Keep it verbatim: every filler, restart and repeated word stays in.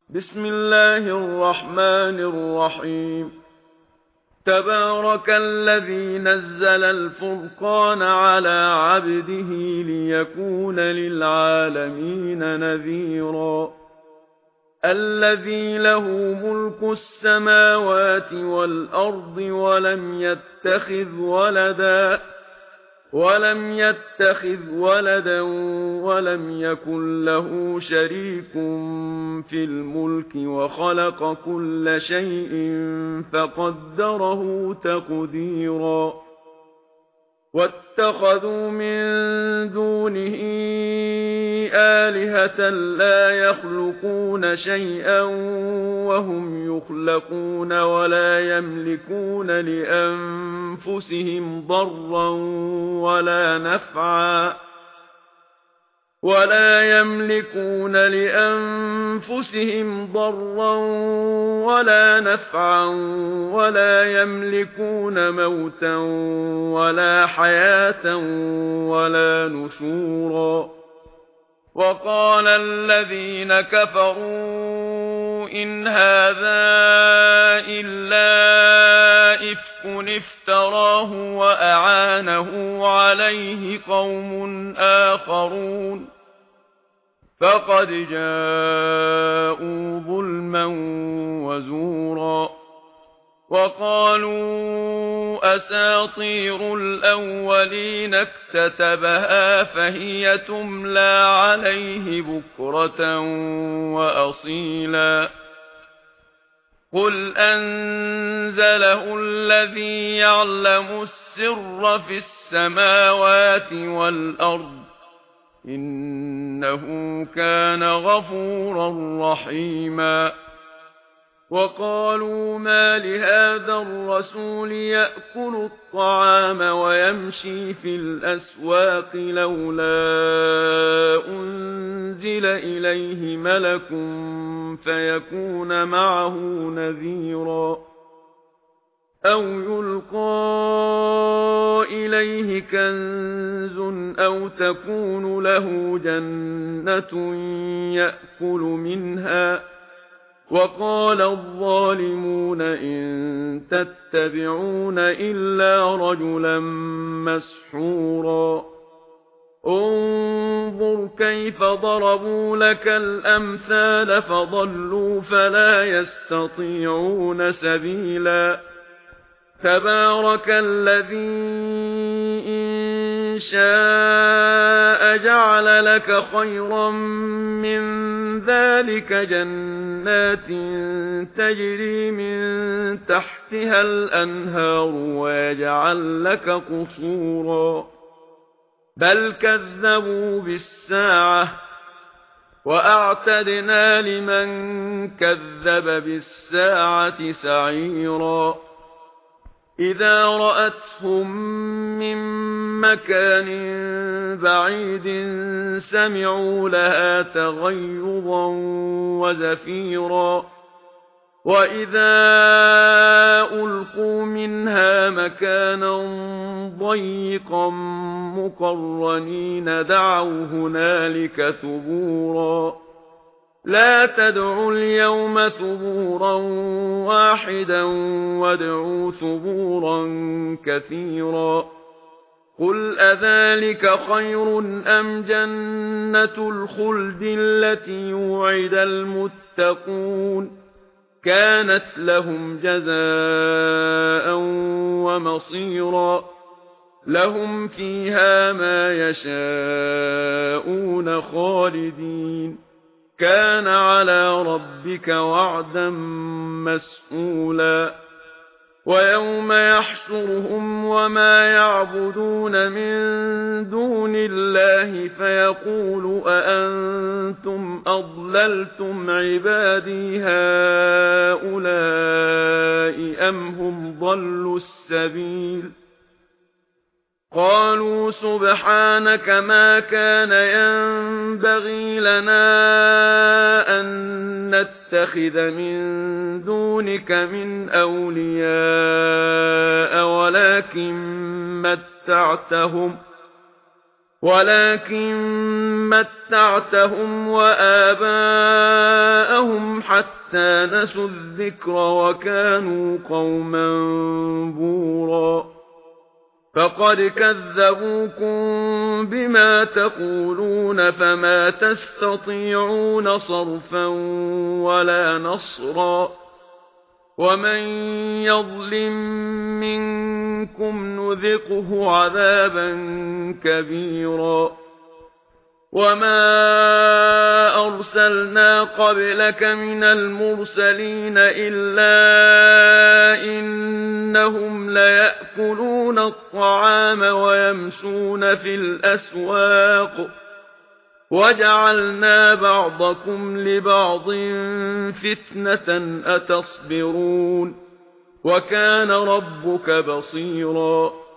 بسم الله الرحمن الرحيم. تبارك الذي نزل الفرقان على عبده ليكون للعالمين نذيرا. الذي له ملك السماوات والأرض ولم يتخذ ولدا ولم يتخذ ولدا ولم يكن له شريك في الملك وخلق كل شيء فقدره تقديرا. واتخذوا من دونه آلهة لا يخلقون شيئا وهم يخلقون ولا يملكون لأنفسهم ضرا ولا نفعا ولا يملكون لأنفسهم ضرا ولا نفعا ولا يملكون موتا ولا حياة ولا نشورا. وقال الذين كفروا إن هذا إلا إفك افتراه وأعانه عليه قوم آخرون فقد جاءوا ظلما وزورا. وقالوا أساطير الأولين اكتتبها فهي تملى عليه بكرة وأصيلا. قل أنزله الذي يعلم السر في السماوات والأرض إنه كان غفورا رحيما. وقالوا ما لهذا الرسول يأكل الطعام ويمشي في الأسواق لولا أنزل إليه ملك فيكون معه نذيرا أو يلقى إليه كنز أو تكون له جنة يأكل منها. وقال الظالمون إن تتبعون إلا رجلا مسحورا. انظر كيف ضربوا لك الأمثال فضلوا فلا يستطيعون سبيلا. تبارك الذي إن شاء جعل لك خيرا من ذلك جنات تجري من تحتها الأنهار ويجعل لك قصورا. بل كذبوا بالساعة وأعتدنا لمن كذب بالساعة سعيرا. إذا رأتهم من مكان بعيد سمعوا لها تغيظا وزفيرا. وإذا ألقوا منها مكانا ضيقا مقرنين دعوا هنالك ثبورا. لا تدعوا اليوم ثبورا واحدا وادعوا ثبورا كثيرا. قل أذلك خير أم جنة الخلد التي يوعد المتقون كانت لهم جزاء ومصيرا. لهم فيها ما يشاءون خالدين كان على ربك وعدا مسئولا. ويوم يحشرهم وما يعبدون من دون الله فيقول أأنتم أضللتم عبادي هؤلاء أم هم ضلوا السبيل. قالوا سبحانك ما كان ينبغي لنا أن نتخذ من دونك من أولياء ولكن متعتهم ولكن متعتهم وآباءهم حتى نسوا الذكر وكانوا قوما بورا فقد كذبوكم بما تقولون فما تستطيعون صرفا ولا نصرا ومن يظلم منكم نذقه عذابا كبيرا وما أرسلنا قبلك من المرسلين إلا إنهم ليأكلون الطعام ويمشون في الأسواق وجعلنا بعضكم لبعض فتنة أتصبرون وكان ربك بصيرا